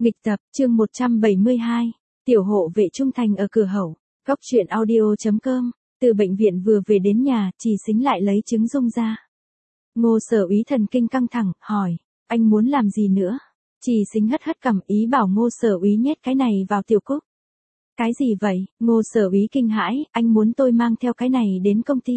Nghịch tập, chương 172, tiểu hộ vệ trung thành ở cửa hậu, góc truyện audio.com, từ bệnh viện vừa về đến nhà, Trì Sính lại lấy trứng dung ra. Ngô Sở Úy thần kinh căng thẳng, hỏi, anh muốn làm gì nữa? Trì Sính hất hất cằm, ý bảo Ngô Sở Úy nhét cái này vào Tiểu Cúc. Cái gì vậy? Ngô Sở Úy kinh hãi, anh muốn tôi mang theo cái này đến công ty.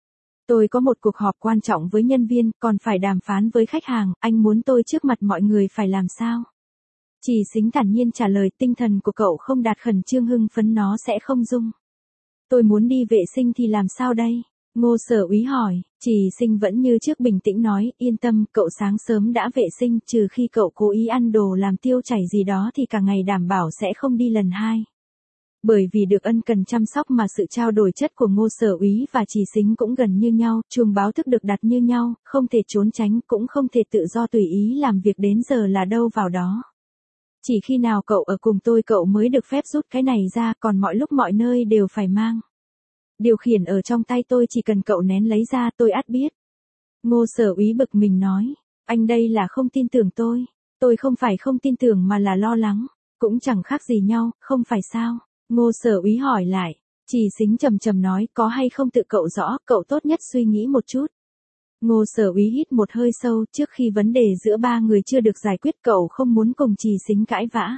Tôi có một cuộc họp quan trọng với nhân viên, còn phải đàm phán với khách hàng, anh muốn tôi trước mặt mọi người phải làm sao? Trì Sính thản nhiên trả lời, tinh thần của cậu không đạt khẩn trương hưng phấn nó sẽ không dung. Tôi muốn đi vệ sinh thì làm sao đây? Ngô Sở Úy hỏi, Trì Sính vẫn như trước bình tĩnh nói, yên tâm, cậu sáng sớm đã vệ sinh, trừ khi cậu cố ý ăn đồ làm tiêu chảy gì đó thì cả ngày đảm bảo sẽ không đi lần hai. Bởi vì được ân cần chăm sóc mà sự trao đổi chất của Ngô Sở Úy và Trì Sính cũng gần như nhau, chuông báo thức được đặt như nhau, không thể trốn tránh, cũng không thể tự do tùy ý làm việc đến giờ là đâu vào đó. Chỉ khi nào cậu ở cùng tôi cậu mới được phép rút cái này ra, còn mọi lúc mọi nơi đều phải mang. Điều khiển ở trong tay tôi, chỉ cần cậu nén lấy ra tôi ắt biết. Ngô Sở Úy bực mình nói, anh đây là không tin tưởng tôi không phải không tin tưởng mà là lo lắng, cũng chẳng khác gì nhau, không phải sao? Ngô Sở Úy hỏi lại, Trì Sính trầm trầm nói, có hay không tự cậu rõ, cậu tốt nhất suy nghĩ một chút. Ngô Sở Úy hít một hơi sâu, trước khi vấn đề giữa ba người chưa được giải quyết cậu không muốn cùng Trì Sính cãi vã.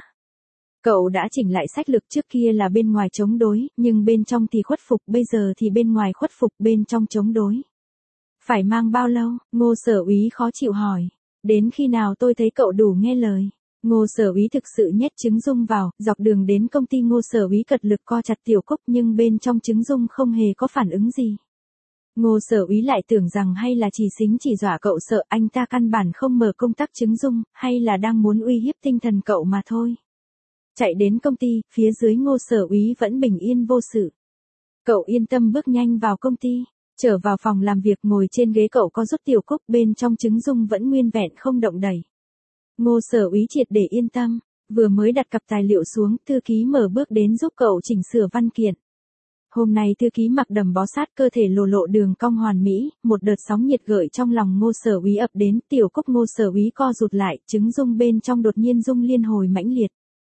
Cậu đã chỉnh lại sách lược, trước kia là bên ngoài chống đối, nhưng bên trong thì khuất phục, bây giờ thì bên ngoài khuất phục, bên trong chống đối. Phải mang bao lâu? Ngô Sở Úy khó chịu hỏi. Đến khi nào tôi thấy cậu đủ nghe lời. Ngô Sở Úy thực sự nhét trứng dung vào, dọc đường đến công ty Ngô Sở Úy cật lực co chặt Tiểu Cúc nhưng bên trong trứng dung không hề có phản ứng gì. Ngô Sở Úy lại tưởng rằng hay là Trì Sính chỉ dọa cậu sợ, anh ta căn bản không mở công tắc trứng dung, hay là đang muốn uy hiếp tinh thần cậu mà thôi. Chạy đến công ty, phía dưới Ngô Sở Úy vẫn bình yên vô sự. Cậu yên tâm bước nhanh vào công ty, trở vào phòng làm việc, ngồi trên ghế cậu có rút Tiểu Cúc, bên trong trứng dung vẫn nguyên vẹn không động đẩy. Ngô Sở Úy triệt để yên tâm, vừa mới đặt cặp tài liệu xuống, thư ký mở bước đến giúp cậu chỉnh sửa văn kiện. Hôm nay thư ký mặc đầm bó sát, cơ thể lộ lộ đường cong hoàn mỹ, một đợt sóng nhiệt gợi trong lòng Ngô Sở Úy ập đến, Tiểu Cúc Ngô Sở Úy co rụt lại, trứng dung bên trong đột nhiên rung liên hồi mãnh liệt.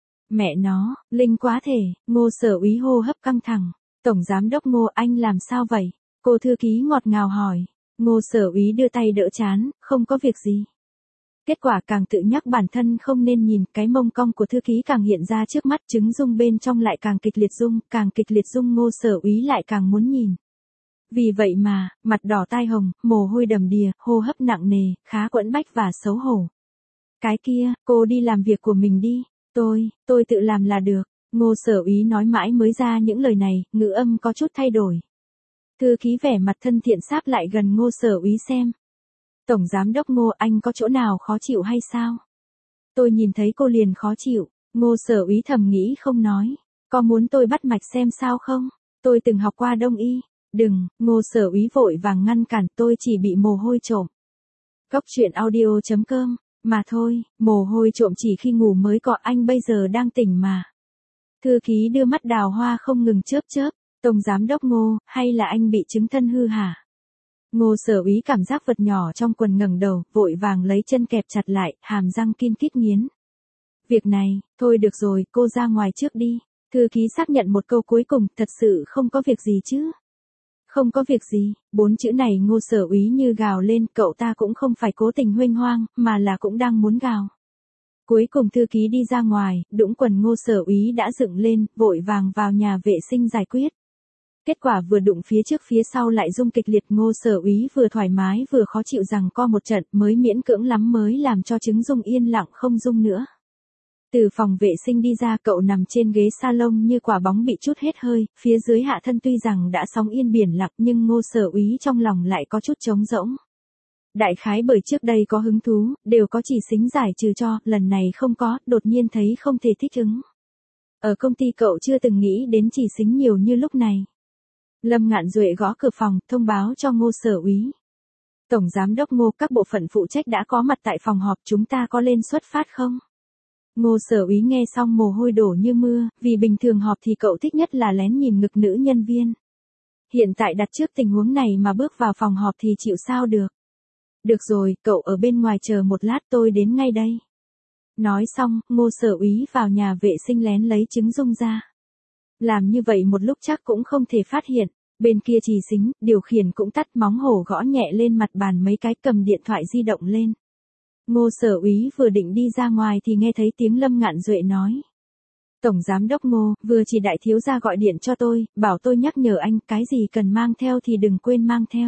Mẹ nó, linh quá thể, Ngô Sở Úy hô hấp căng thẳng. Tổng giám đốc Ngô, anh làm sao vậy? Cô thư ký ngọt ngào hỏi. Ngô Sở Úy đưa tay đỡ trán, không có việc gì. Kết quả càng tự nhắc bản thân không nên nhìn, cái mông cong của thư ký càng hiện ra trước mắt, trứng dung bên trong lại càng kịch liệt rung, Ngô Sở Úy lại càng muốn nhìn. Vì vậy mà, mặt đỏ tai hồng, mồ hôi đầm đìa, hô hấp nặng nề, khá quẫn bách và xấu hổ. Cái kia, cô đi làm việc của mình đi, tôi tự làm là được. Ngô Sở Úy nói mãi mới ra những lời này, ngữ âm có chút thay đổi. Thư ký vẻ mặt thân thiện sáp lại gần Ngô Sở Úy xem. Tổng giám đốc Ngô, anh có chỗ nào khó chịu hay sao? Tôi nhìn thấy cô liền khó chịu. Ngô Sở Úy thầm nghĩ không nói. Có muốn tôi bắt mạch xem sao không? Tôi từng học qua đông y. Đừng, Ngô Sở Úy vội vàng ngăn cản, tôi chỉ bị mồ hôi trộm. Góc truyện audio.com, mà thôi, mồ hôi trộm chỉ khi ngủ mới có, anh bây giờ đang tỉnh mà. Thư ký đưa mắt đào hoa không ngừng chớp chớp. Tổng giám đốc Ngô, hay là anh bị chứng thân hư hả? Ngô Sở Úy cảm giác vật nhỏ trong quần ngẩng đầu, vội vàng lấy chân kẹp chặt lại, hàm răng kin kít nghiến. Việc này, thôi được rồi, cô ra ngoài trước đi. Thư ký xác nhận một câu cuối cùng, thật sự không có việc gì chứ? Không có việc gì, 4 chữ này Ngô Sở Úy như gào lên, cậu ta cũng không phải cố tình huênh hoang, mà là cũng đang muốn gào. Cuối cùng thư ký đi ra ngoài, đũng quần Ngô Sở Úy đã dựng lên, vội vàng vào nhà vệ sinh giải quyết. Kết quả vừa đụng phía trước phía sau lại rung kịch liệt, Ngô Sở Úy vừa thoải mái vừa khó chịu rằng co một trận mới miễn cưỡng lắm mới làm cho trứng dung yên lặng không rung nữa. Từ phòng vệ sinh đi ra cậu nằm trên ghế salon như quả bóng bị chút hết hơi, phía dưới hạ thân tuy rằng đã sóng yên biển lặng nhưng Ngô Sở Úy trong lòng lại có chút trống rỗng. Đại khái bởi trước đây có hứng thú, đều có Trì Sính giải trừ cho, lần này không có, đột nhiên thấy không thể thích ứng. Ở công ty cậu chưa từng nghĩ đến Trì Sính nhiều như lúc này. Lâm Ngạn Duệ gõ cửa phòng, thông báo cho Ngô Sở Úy. Tổng giám đốc Ngô, các bộ phận phụ trách đã có mặt tại phòng họp, chúng ta có lên xuất phát không? Ngô Sở Úy nghe xong mồ hôi đổ như mưa, vì bình thường họp thì cậu thích nhất là lén nhìn ngực nữ nhân viên. Hiện tại đặt trước tình huống này mà bước vào phòng họp thì chịu sao được. Được rồi, cậu ở bên ngoài chờ một lát tôi đến ngay đây. Nói xong, Ngô Sở Úy vào nhà vệ sinh lén lấy trứng dung ra. Làm như vậy một lúc chắc cũng không thể phát hiện. Bên kia Trì Xính, điều khiển cũng tắt móng hổ gõ nhẹ lên mặt bàn mấy cái, cầm điện thoại di động lên. Ngô Sở Úy vừa định đi ra ngoài thì nghe thấy tiếng Lâm Ngạn Duệ nói. Tổng Giám đốc Ngô, vừa chỉ đại thiếu gia gọi điện cho tôi, bảo tôi nhắc nhở anh, cái gì cần mang theo thì đừng quên mang theo.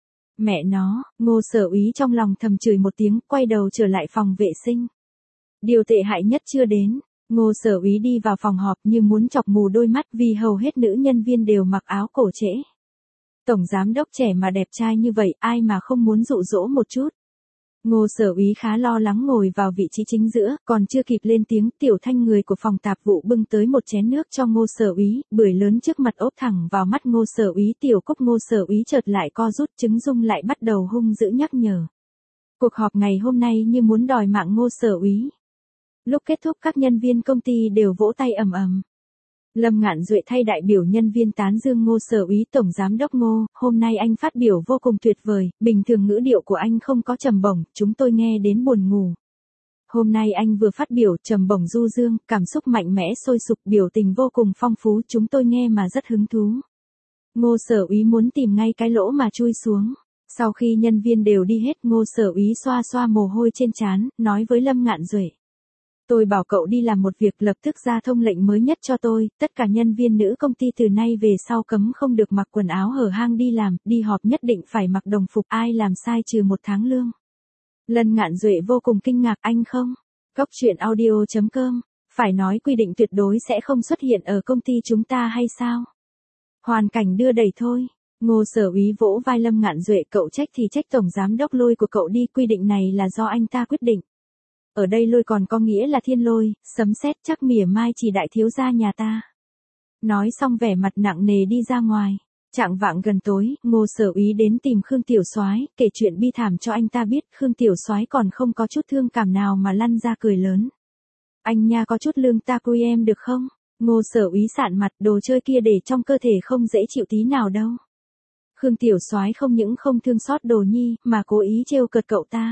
Mẹ nó, Ngô Sở Úy trong lòng thầm chửi một tiếng, quay đầu trở lại phòng vệ sinh. Điều tệ hại nhất chưa đến. Ngô Sở Úy đi vào phòng họp như muốn chọc mù đôi mắt vì hầu hết nữ nhân viên đều mặc áo cổ trễ. Tổng Giám đốc trẻ mà đẹp trai như vậy, ai mà không muốn dụ dỗ một chút. Ngô Sở Úy khá lo lắng ngồi vào vị trí chính giữa, còn chưa kịp lên tiếng, Tiểu Thanh người của phòng tạp vụ bưng tới một chén nước cho Ngô Sở Úy, bưởi lớn trước mặt ốp thẳng vào mắt Ngô Sở Úy. Tiểu Cúc. Ngô Sở Úy chợt lại co rút, trứng dung lại bắt đầu hung dữ nhắc nhở. Cuộc họp ngày hôm nay như muốn đòi mạng Ngô Sở Úy. Lúc kết thúc các nhân viên công ty đều vỗ tay ầm ầm. Lâm Ngạn Duệ thay đại biểu nhân viên tán dương Ngô Sở Úy. Tổng Giám đốc Ngô, hôm nay anh phát biểu vô cùng tuyệt vời, bình thường ngữ điệu của anh không có trầm bổng, chúng tôi nghe đến buồn ngủ. Hôm nay anh vừa phát biểu trầm bổng du dương, cảm xúc mạnh mẽ sôi sục, biểu tình vô cùng phong phú, chúng tôi nghe mà rất hứng thú. Ngô Sở Úy muốn tìm ngay cái lỗ mà chui xuống. Sau khi nhân viên đều đi hết, Ngô Sở Úy xoa xoa mồ hôi trên trán, nói với Lâm Ngạn Duệ. Tôi bảo cậu đi làm một việc, lập tức ra thông lệnh mới nhất cho tôi, tất cả nhân viên nữ công ty từ nay về sau cấm không được mặc quần áo hở hang đi làm, đi họp nhất định phải mặc đồng phục, ai làm sai trừ 1 tháng lương. Lâm Ngạn Duệ vô cùng kinh ngạc, anh không? Cóc truyện audio.com, phải nói quy định tuyệt đối sẽ không xuất hiện ở công ty chúng ta hay sao? Hoàn cảnh đưa đẩy thôi. Ngô Sở Úy vỗ vai Lâm Ngạn Duệ, cậu trách thì trách Tổng Giám đốc Lôi của cậu đi, quy định này là do anh ta quyết định. Ở đây lôi còn có nghĩa là thiên lôi, sấm sét, chắc mỉa mai chỉ đại thiếu gia nhà ta. Nói xong vẻ mặt nặng nề đi ra ngoài. Chạng vạng gần tối, Ngô Sở Úy đến tìm Khương Tiểu Soái, kể chuyện bi thảm cho anh ta biết. Khương Tiểu Soái còn không có chút thương cảm nào mà lăn ra cười lớn. Anh nha, có chút lương ta quy em được không? Ngô Sở Úy sạn mặt, đồ chơi kia để trong cơ thể không dễ chịu tí nào đâu. Khương Tiểu Soái không những không thương xót đồ nhi, mà cố ý trêu cợt cậu ta.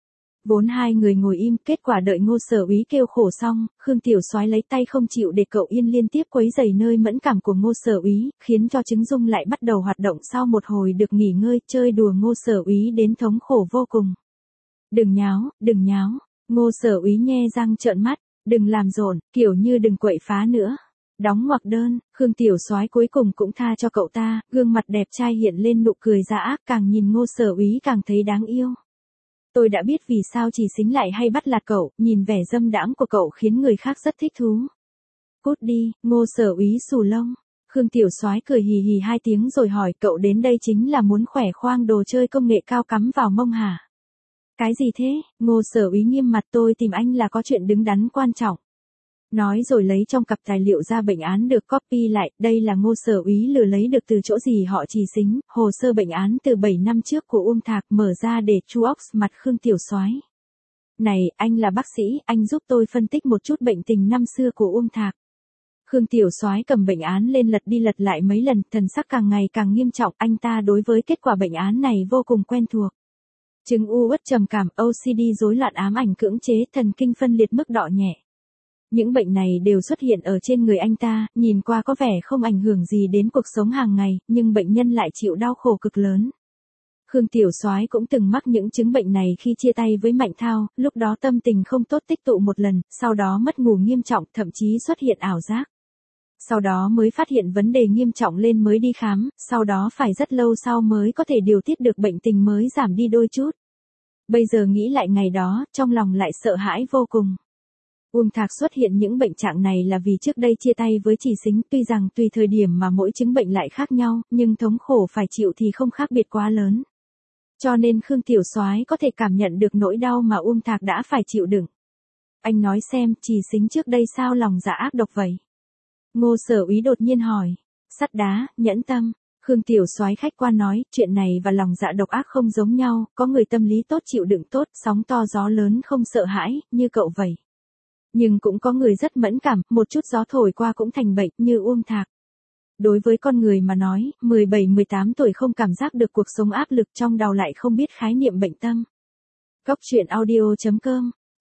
Vốn hai người ngồi im, kết quả đợi Ngô Sở Úy kêu khổ xong, Khương Tiểu Soái lấy tay không chịu để cậu yên, liên tiếp quấy rầy nơi mẫn cảm của Ngô Sở Úy, khiến cho trứng dung lại bắt đầu hoạt động. Sau một hồi được nghỉ ngơi, chơi đùa Ngô Sở Úy đến thống khổ vô cùng. Đừng nháo, đừng nháo. Ngô Sở Úy nhe răng trợn mắt, đừng làm rộn, kiểu như đừng quậy phá nữa. Đóng ngoặc đơn, Khương Tiểu Soái cuối cùng cũng tha cho cậu ta, gương mặt đẹp trai hiện lên nụ cười dã ác, càng nhìn Ngô Sở Úy càng thấy đáng yêu. Tôi đã biết vì sao Trì Xính lại hay bắt lạt cậu, nhìn vẻ dâm đãng của cậu khiến người khác rất thích thú. Cút đi. Ngô Sở Úy xù lông. Khương Tiểu Soái cười hì hì 2 tiếng rồi hỏi, cậu đến đây chính là muốn khỏe khoang đồ chơi công nghệ cao cắm vào mông hả? Cái gì thế? Ngô Sở Úy nghiêm mặt, tôi tìm anh là có chuyện đứng đắn quan trọng. Nói rồi lấy trong cặp tài liệu ra bệnh án được copy lại, đây là Ngô Sở Úy lừa lấy được từ chỗ gì họ Trì Xính, hồ sơ bệnh án từ 7 năm trước của Uông Thạc, mở ra để chu óc mặt Khương Tiểu Soái. Này, anh là bác sĩ, anh giúp tôi phân tích một chút bệnh tình năm xưa của Uông Thạc. Khương Tiểu Soái cầm bệnh án lên lật đi lật lại mấy lần, thần sắc càng ngày càng nghiêm trọng, anh ta đối với kết quả bệnh án này vô cùng quen thuộc. Chứng u uất trầm cảm, OCD, rối loạn ám ảnh cưỡng chế, thần kinh phân liệt mức độ nhẹ. Những bệnh này đều xuất hiện ở trên người anh ta, nhìn qua có vẻ không ảnh hưởng gì đến cuộc sống hàng ngày, nhưng bệnh nhân lại chịu đau khổ cực lớn. Khương Tiểu Soái cũng từng mắc những chứng bệnh này khi chia tay với Mạnh Thao, lúc đó tâm tình không tốt tích tụ một lần, sau đó mất ngủ nghiêm trọng, thậm chí xuất hiện ảo giác. Sau đó mới phát hiện vấn đề nghiêm trọng lên mới đi khám, sau đó phải rất lâu sau mới có thể điều tiết được bệnh tình mới giảm đi đôi chút. Bây giờ nghĩ lại ngày đó, trong lòng lại sợ hãi vô cùng. Uông Thạc xuất hiện những bệnh trạng này là vì trước đây chia tay với Trì Xính, tuy rằng tùy thời điểm mà mỗi chứng bệnh lại khác nhau, nhưng thống khổ phải chịu thì không khác biệt quá lớn. Cho nên Khương Tiểu Soái có thể cảm nhận được nỗi đau mà Uông Thạc đã phải chịu đựng. Anh nói xem, Trì Xính trước đây sao lòng dạ ác độc vậy? Ngô Sở Úy đột nhiên hỏi. Sắt đá, nhẫn tâm. Khương Tiểu Soái khách quan nói, chuyện này và lòng dạ độc ác không giống nhau, có người tâm lý tốt chịu đựng tốt, sóng to gió lớn không sợ hãi, như cậu vậy. Nhưng cũng có người rất mẫn cảm, một chút gió thổi qua cũng thành bệnh, như Uông Thạc. Đối với con người mà nói, 17-18 tuổi không cảm giác được cuộc sống áp lực, trong đầu lại không biết khái niệm bệnh tâm. Cóc truyện audio.com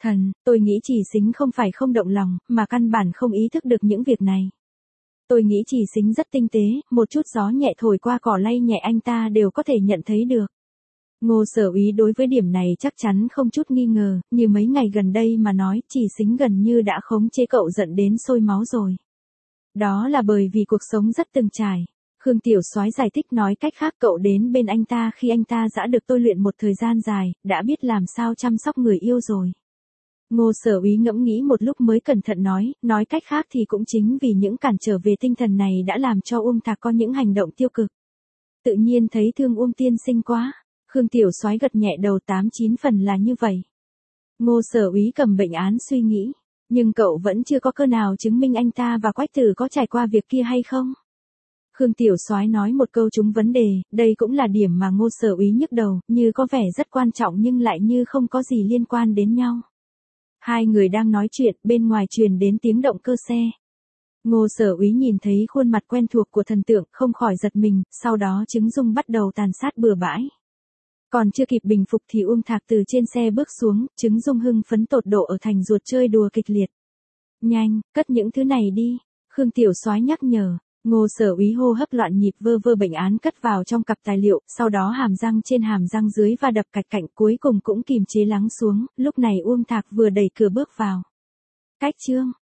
Thần, tôi nghĩ Chỉ Sính không phải không động lòng, mà căn bản không ý thức được những việc này. Tôi nghĩ Chỉ Sính rất tinh tế, một chút gió nhẹ thổi qua cỏ lay nhẹ anh ta đều có thể nhận thấy được. Ngô Sở Úy đối với điểm này chắc chắn không chút nghi ngờ, như mấy ngày gần đây mà nói, Chỉ Sính gần như đã khống chế cậu giận đến sôi máu rồi. Đó là bởi vì cuộc sống rất từng trải. Khương Tiểu Soái giải thích nói cách khác cậu đến bên anh ta khi anh ta đã được tôi luyện một thời gian dài, đã biết làm sao chăm sóc người yêu rồi. Ngô Sở Úy ngẫm nghĩ một lúc mới cẩn thận nói cách khác thì cũng chính vì những cản trở về tinh thần này đã làm cho Uông Thạc có những hành động tiêu cực. Tự nhiên thấy thương Uông tiên sinh quá. Khương Tiểu Soái gật nhẹ đầu 8-9 phần là như vậy. Ngô Sở Úy cầm bệnh án suy nghĩ, nhưng cậu vẫn chưa có cơ nào chứng minh anh ta và Quách Tử có trải qua việc kia hay không. Khương Tiểu Soái nói một câu trúng vấn đề, đây cũng là điểm mà Ngô Sở Úy nhức đầu, như có vẻ rất quan trọng nhưng lại như không có gì liên quan đến nhau. Hai người đang nói chuyện, bên ngoài truyền đến tiếng động cơ xe. Ngô Sở Úy nhìn thấy khuôn mặt quen thuộc của thần tượng, không khỏi giật mình, sau đó Trứng Dung bắt đầu tàn sát bừa bãi. Còn chưa kịp bình phục thì Uông Thạc từ trên xe bước xuống, Trứng Dung hưng phấn tột độ ở thành ruột chơi đùa kịch liệt. Nhanh, cất những thứ này đi, Khương Tiểu Soái nhắc nhở. Ngô Sở Úy hô hấp loạn nhịp vơ vơ bệnh án cất vào trong cặp tài liệu, sau đó hàm răng trên hàm răng dưới và đập cạch cạnh cuối cùng cũng kìm chế lắng xuống, lúc này Uông Thạc vừa đẩy cửa bước vào. Cách chương